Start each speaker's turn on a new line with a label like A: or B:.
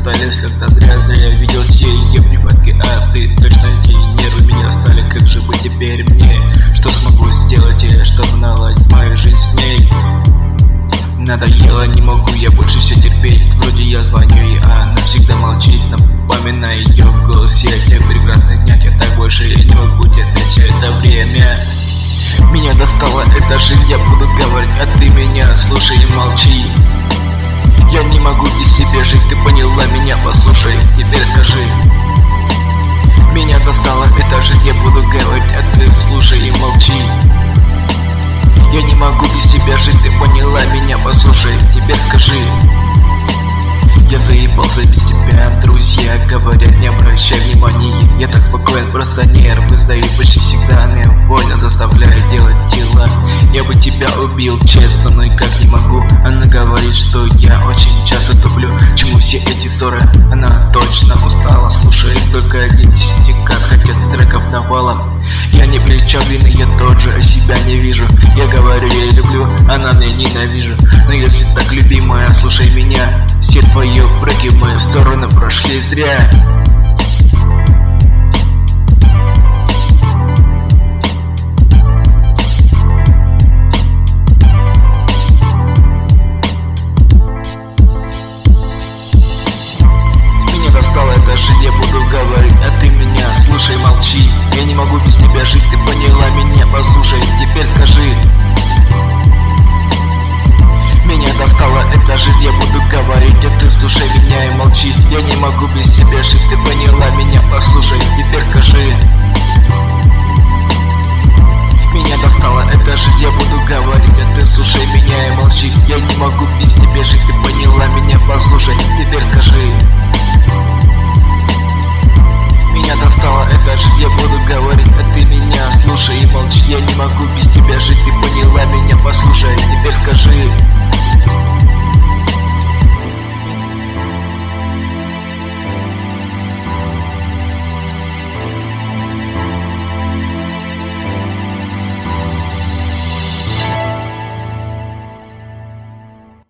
A: остались, когда зря видел все ее припадки. А ты точно, эти нервы меня стали. Как же быть теперь мне? Что смогу сделать я, чтобы наладить мою жизнь с ней? Надоело, не могу я больше все терпеть. Вроде я звоню ей, а она всегда молчит. Напоминаю ее голос я о тех прекрасных днях. Я так больше я не могу терпеть все это время. Меня достала эта жизнь, я буду говорить, а ты меня слушай и молчи. Я не могу без себя жить, ты поняла меня, послушай, теперь скажи. Меня достала эта жизнь, я буду говорить, а ты слушай и молчи. Я не могу без тебя жить, ты поняла меня, послушай, теперь скажи. Я заебался без тебя, друзья говорят, не обращай внимания. Я так спокоен, просто нервы сдаю почти всегда. Невольно заставляю делать дела. Я бы тебя убил, честно, но никак не могу. Она говорит, что я очень часто туплю. Чему все эти ссоры? Она точно устала. Слушает только один стикар, хотя треков навалом. Я не плечо вины, я тот же, а себя не вижу. Я говорю, я люблю, она меня ненавижу. Но если так, любимая, слушай меня. Все твои упреки в мою сторону прошли зря. Меня достала эта жизнь, я буду говорить, а ты меня слушай, молчи. Я не могу без тебя жить, ты поняла меня, послушай, теперь скажи. Меня достала эта жизнь, я буду говорить, а ты слушай меня и молчи. Я не могу без тебя жить, ты поняла меня, послушай, теперь скажи. Меня достала эта жизнь, я буду говорить, а ты слушай меня и молчи. Я не могу без тебя жить, ты поняла меня, послушай, теперь скажи.